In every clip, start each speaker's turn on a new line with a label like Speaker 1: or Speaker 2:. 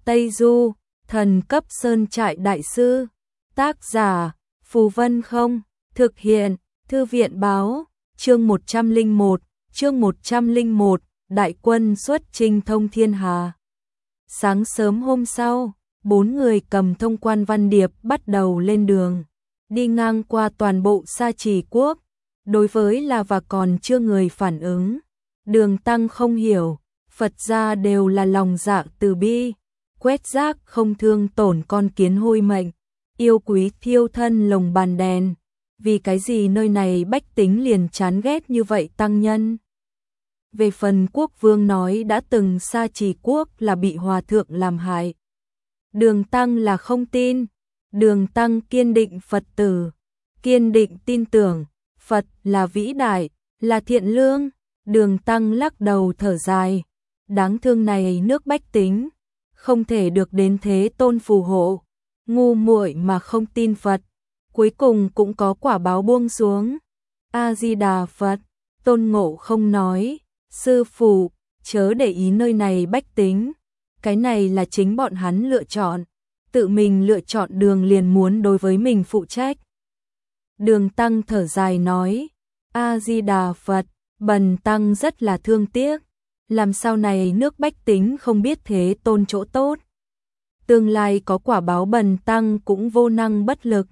Speaker 1: Tây Du, thần cấp sơn trại đại sư. Tác giả, Phù Vân Không. Thực hiện, Thư viện báo. Chương 101, Đại quân xuất chinh thông thiên hà. Sáng sớm hôm sau, 4 người cầm thông quan văn điệp bắt đầu lên đường, đi ngang qua toàn bộ Sa Trì quốc. Đối với là và còn chưa người phản ứng. Đường Tăng không hiểu, Phật gia đều là lòng dạ từ bi, quét rác không thương tổn con kiến hôi mệnh, yêu quý thiêu thân lồng bàn đèn. Vì cái gì nơi này bách tính liền chán ghét như vậy tăng nhân? Về phần quốc vương nói đã từng Sa Trì quốc là bị hòa thượng làm hại. Đường Tăng là không tin. Đường Tăng kiên định Phật tử, kiên định tin tưởng Phật là vĩ đại, là thiện lương. Đường Tăng lắc đầu thở dài, đáng thương này nước bách tính, không thể được đến Thế Tôn phù hộ, ngu muội mà không tin Phật, cuối cùng cũng có quả báo buông xuống. A Di Đà Phật. Tôn Ngộ Không nói, sư phụ, chớ để ý nơi này bách tính, cái này là chính bọn hắn lựa chọn, tự mình lựa chọn đường liền muốn đối với mình phụ trách. Đường Tăng thở dài nói, A Di Đà Phật, bần tăng rất là thương tiếc, làm sao này nước bách tính không biết Thế Tôn chỗ tốt. Tương lai có quả báo bần tăng cũng vô năng bất lực.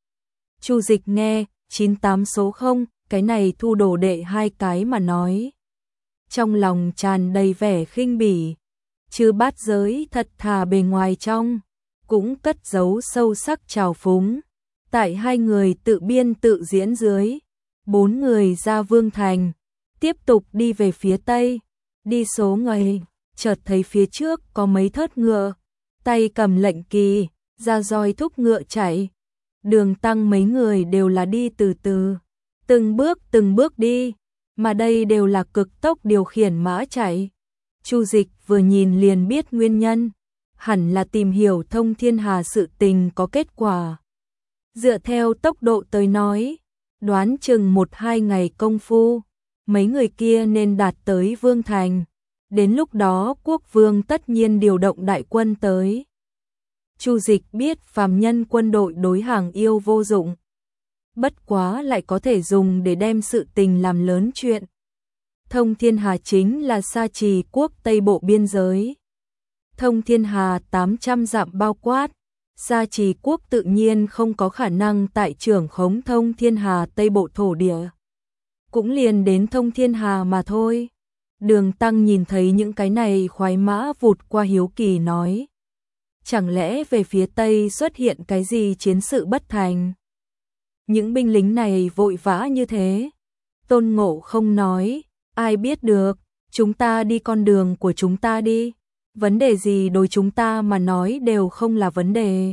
Speaker 1: Chu Dịch nghe, 98 số 0, cái này thu đồ đệ 2 cái mà nói. Trong lòng tràn đầy vẻ khinh bỉ, Chư Bát Giới thật thà bề ngoài trong, cũng cất giấu sâu sắc trào phúng. Tại 2 người tự biên tự diễn dưới, 4 người ra Vương Thành, tiếp tục đi về phía Tây. Đi số ngày, chợt thấy phía trước có mấy thớt ngựa, tay cầm lệnh kỳ, ra roi thúc ngựa chạy. Đường Tăng mấy người đều là đi từ từ, từng bước đi, mà đây đều là cực tốc điều khiển mã chạy. Chu Dịch vừa nhìn liền biết nguyên nhân, hẳn là tìm hiểu thông thiên hà sự tình có kết quả. Dựa theo tốc độ tới nói, đoán chừng 1-2 ngày công phu, mấy người kia nên đạt tới Vương Thành. Đến lúc đó quốc vương tất nhiên điều động đại quân tới. Chu Dịch biết phàm nhân quân đội đối hàng yêu vô dụng, bất quá lại có thể dùng để đem sự tình làm lớn chuyện. Thông thiên hà chính là Sa Trì quốc Tây Bộ biên giới. Thông thiên hà 800 dặm bao quát, Sa Trì quốc tự nhiên không có khả năng tại trưởng khống thông thiên hà Tây Bộ thổ địa. Cũng liền đến thông thiên hà mà thôi. Đường Tăng nhìn thấy những cái này khoái mã vụt qua hiếu kỳ nói, chẳng lẽ về phía Tây xuất hiện cái gì chiến sự bất thành? Những binh lính này vội vã như thế. Tôn Ngộ Không nói, ai biết được, chúng ta đi con đường của chúng ta đi, vấn đề gì đối chúng ta mà nói đều không là vấn đề.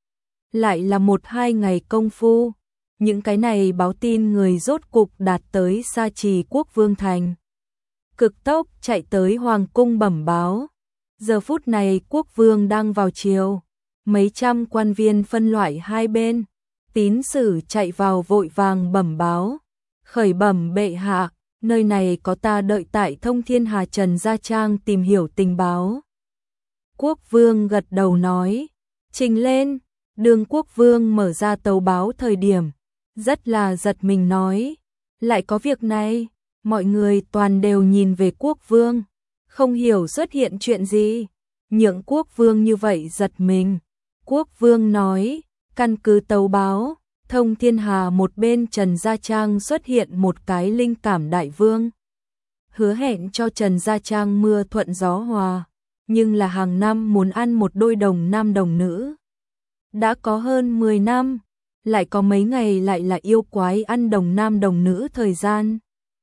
Speaker 1: Lại là 1-2 ngày công phu, những cái này báo tin người rốt cục đạt tới Sa Trì quốc Vương Thành. Cực tốc chạy tới Hoàng cung bẩm báo. Giờ phút này quốc vương đang vào triều, mấy trăm quan viên phân loại hai bên, tín sử chạy vào vội vàng bẩm báo. Khởi bẩm bệ hạ, nơi này có ta đợi tại Thông Thiên Hà Trần Gia Trang tìm hiểu tình báo. Quốc vương gật đầu nói, trình lên. Đường quốc vương mở ra tấu báo thời điểm, rất là giật mình nói, lại có việc này. Mọi người toàn đều nhìn về quốc vương, không hiểu xuất hiện chuyện gì. Nhượng quốc vương như vậy giật mình. Quốc vương nói, căn cứ tấu báo, Thông Thiên Hà một bên Trần Gia Trang xuất hiện một cái linh cảm đại vương. Hứa hẹn cho Trần Gia Trang mưa thuận gió hòa, nhưng là hàng năm muốn ăn một đôi đồng nam đồng nữ. Đã có hơn 10 năm, lại có mấy ngày lại là yêu quái ăn đồng nam đồng nữ thời gian.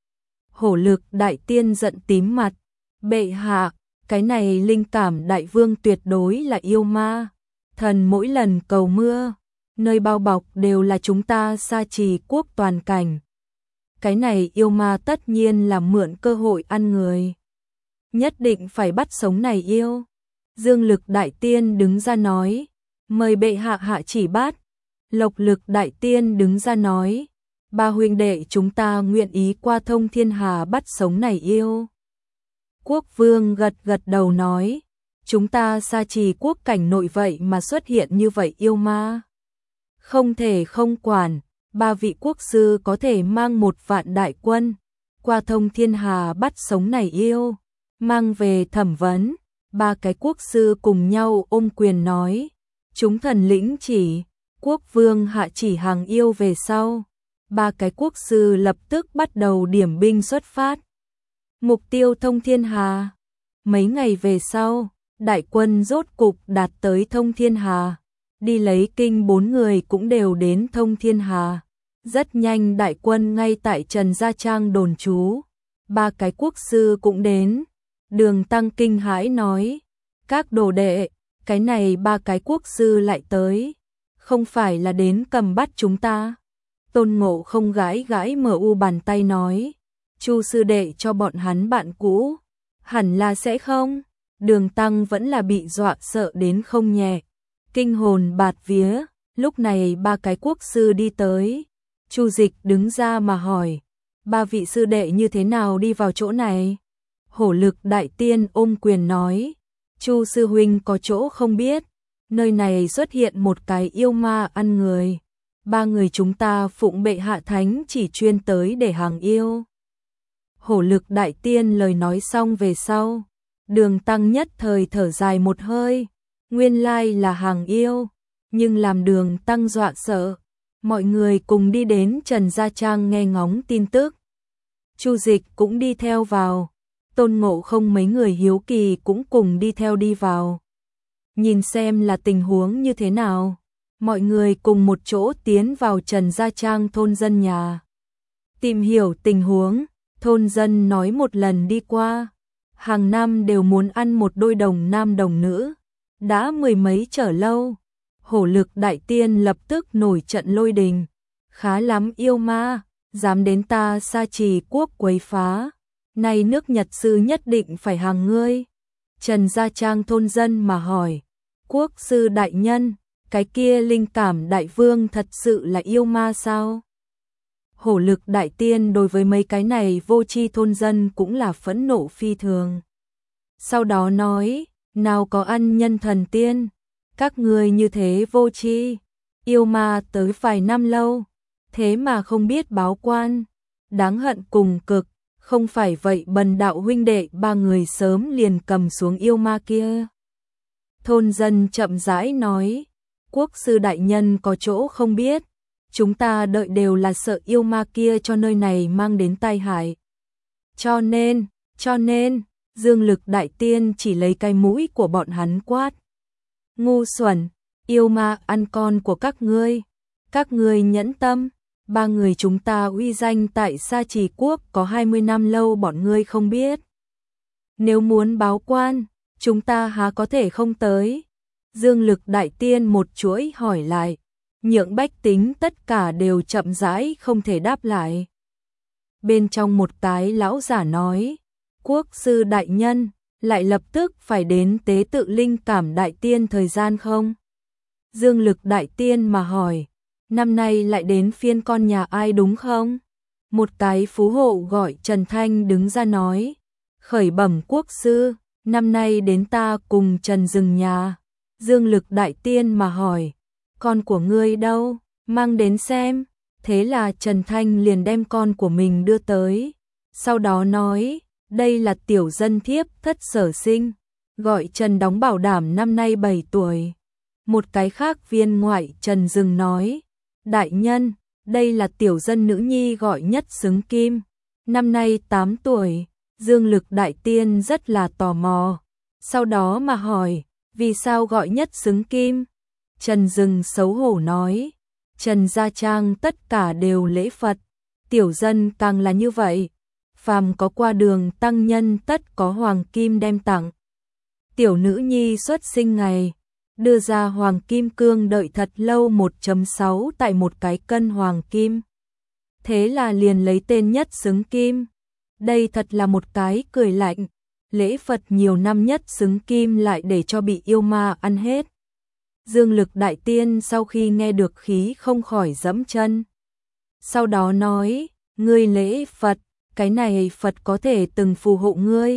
Speaker 1: Hổ Lực đại tiên giận tím mặt, bệ hạ, cái này linh cảm đại vương tuyệt đối là yêu ma. Thần mỗi lần cầu mưa, nơi bao bọc đều là chúng ta Sa Trì quốc toàn cảnh. Cái này yêu ma tất nhiên là mượn cơ hội ăn người. Nhất định phải bắt sống này yêu. Dương Lực đại tiên đứng ra nói, mời bệ hạ hạ chỉ bắt. Lộc Lực đại tiên đứng ra nói, ba huynh đệ chúng ta nguyện ý qua Thông Thiên Hà bắt sống này yêu. Quốc vương gật gật đầu nói, chúng ta Sa Trì quốc cảnh nội vậy mà xuất hiện như vậy yêu ma. Không thể không quản, 3 vị quốc sư có thể mang 1 vạn đại quân, qua thông thiên hà bắt sống này yêu, mang về thẩm vấn. 3 cái quốc sư cùng nhau ôm quyền nói, chúng thần lĩnh chỉ, quốc vương hạ chỉ hàng yêu về sau. 3 cái quốc sư lập tức bắt đầu điểm binh xuất phát. Mục tiêu thông thiên hà. Mấy ngày về sau, đại quân rốt cục đạt tới thông thiên hà. Đi lấy kinh 4 người cũng đều đến thông thiên hà. Rất nhanh đại quân ngay tại Trần Gia Trang đồn trú. 3 cái quốc sư cũng đến. Đường Tăng kinh hãi nói, các đồ đệ, cái này 3 cái quốc sư lại tới, không phải là đến cầm bắt chúng ta. Tôn Ngộ Không gãi gãi bàn tay nói, Chu sư đệ cho bọn hắn bạn cũ, hẳn là sẽ không. Đường Tăng vẫn là bị dọa sợ đến không nhẹ, kinh hồn bạt vía. Lúc này 3 cái quốc sư đi tới, Chu Dịch đứng ra mà hỏi, 3 vị sư đệ như thế nào đi vào chỗ này? Hổ Lực đại tiên ôm quyền nói, Chu sư huynh có chỗ không biết, nơi này xuất hiện một cái yêu ma ăn người. 3 người chúng ta phụng bệ hạ thánh chỉ chuyên tới để hàng yêu. Hổ Lực đại tiên lời nói xong về sau, Đường Tăng nhất thời thở dài một hơi, nguyên lai là hàng yêu, nhưng làm Đường Tăng dọa sợ. Mọi người cùng đi đến Trần Gia Trang nghe ngóng tin tức. Chu Dịch cũng đi theo vào, Tôn Ngộ Không mấy người hiếu kỳ cũng cùng đi theo đi vào. Nhìn xem là tình huống như thế nào. Mọi người cùng một chỗ tiến vào Trần Gia Trang thôn dân nhà. Tìm hiểu tình huống, thôn dân nói một lần đi qua, hàng năm đều muốn ăn một đôi đồng nam đồng nữ, đã 10 mấy trở lâu. Hổ Lực đại tiên lập tức nổi trận lôi đình, khá lắm yêu ma, dám đến ta Sa Trì quốc quấy phá, nay nước Nhật sư nhất định phải hàng ngươi. Trần Gia Trang thôn dân mà hỏi, quốc sư đại nhân, cái kia linh cảm đại vương thật sự là yêu ma sao? Hổ Lực đại tiên đối với mấy cái này vô tri thôn dân cũng là phẫn nộ phi thường. Sau đó nói, nào có ăn nhân thần tiên, các người như thế vô tri, yêu ma tới vài năm lâu, thế mà không biết báo quan, đáng hận cùng cực. Không phải vậy Bần đạo huynh đệ 3 người sớm liền cầm xuống yêu ma kia. Thôn dân chậm rãi nói, quốc sư đại nhân có chỗ không biết, chúng ta đợi đều là sợ yêu ma kia cho nơi này mang đến tai hại. Cho nên, Dương Lực đại tiên chỉ lấy cái mũi của bọn hắn quát. Ngu xuẩn, yêu ma ăn con của các ngươi nhẫn tâm. 3 người chúng ta uy danh tại Sa Trì quốc có 20 năm lâu bọn ngươi không biết. Nếu muốn báo quan, chúng ta há có thể không tới. Dương Lực đại tiên một chuỗi hỏi lại, nhượng bách tính tất cả đều chậm rãi không thể đáp lại. Bên trong một cái lão giả nói, quốc sư đại nhân, lại lập tức phải đến tế tự linh cảm đại tiên thời gian không? Dương Lực đại tiên mà hỏi, năm nay lại đến phiên con nhà ai đúng không? Một cái phú hộ gọi Trần Thanh đứng ra nói, khởi bẩm quốc sư, năm nay đến ta cùng Trần Dừng nhà. Dương Lực đại tiên mà hỏi, con của ngươi đâu, mang đến xem. Thế là Trần Thanh liền đem con của mình đưa tới, sau đó nói, đây là tiểu dân thiếp thất sở sinh, gọi Trần đóng bảo đảm năm nay 7 tuổi. Một cái khác viên ngoại Trần Dừng nói, đại nhân, đây là tiểu dân nữ nhi gọi Nhất Xứng Kim, năm nay 8 tuổi. Dương Lực đại tiên rất là tò mò, sau đó mà hỏi, vì sao gọi Nhất Xứng Kim? Trần Dừng xấu hổ nói, Trần Gia Trang tất cả đều lễ Phật, tiểu dân càng là như vậy, phàm có qua đường tăng nhân tất có hoàng kim đem tặng. Tiểu nữ nhi xuất sinh ngày, đưa ra hoàng kim cương đợi thật lâu 1.6 tại một cái cân hoàng kim. Thế là liền lấy tên Nhất Xứng Kim. Đây thật là một cái cười lạnh, lễ Phật nhiều năm Nhất Xứng Kim lại để cho bị yêu ma ăn hết. Dương Lực đại tiên sau khi nghe được khí không khỏi giẫm chân. Sau đó nói, ngươi lễ Phật, cái này Phật có thể từng phù hộ ngươi.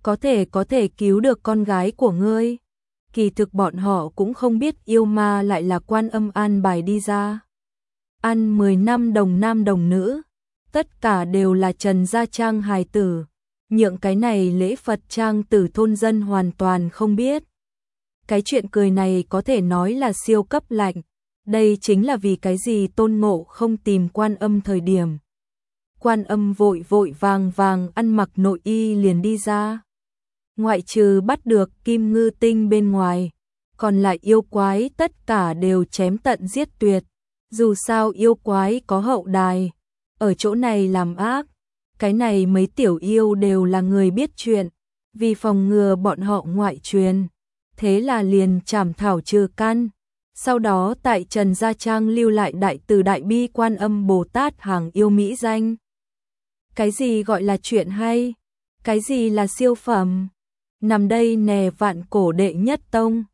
Speaker 1: có thể cứu được con gái của ngươi. Kỳ thực bọn họ cũng không biết yêu ma lại là Quan Âm an bài đi ra. Ăn 10 năm đồng nam đồng nữ, tất cả đều là Trần gia trang hài tử, nhượng cái này lễ Phật trang tử thôn dân hoàn toàn không biết. Cái chuyện cười này có thể nói là siêu cấp lạnh, đây chính là vì cái gì Tôn Ngộ không tìm Quan Âm thời điểm. Quan Âm vội vội vàng vàng ăn mặc nội y liền đi ra. Ngoại trừ bắt được Kim Ngư Tinh bên ngoài, còn lại yêu quái tất cả đều chém tận giết tuyệt. Dù sao yêu quái có hậu đài, ở chỗ này làm ác, cái này mấy tiểu yêu đều là người biết chuyện, vì phòng ngừa bọn họ ngoại truyền, thế là liền trảm thảo trừ căn. Sau đó tại Trần Gia Trang lưu lại đại từ đại bi Quan Âm Bồ Tát hàng yêu mỹ danh. Cái gì gọi là chuyện hay? Cái gì là siêu phẩm? Nằm đây nè vạn cổ đệ nhất tông.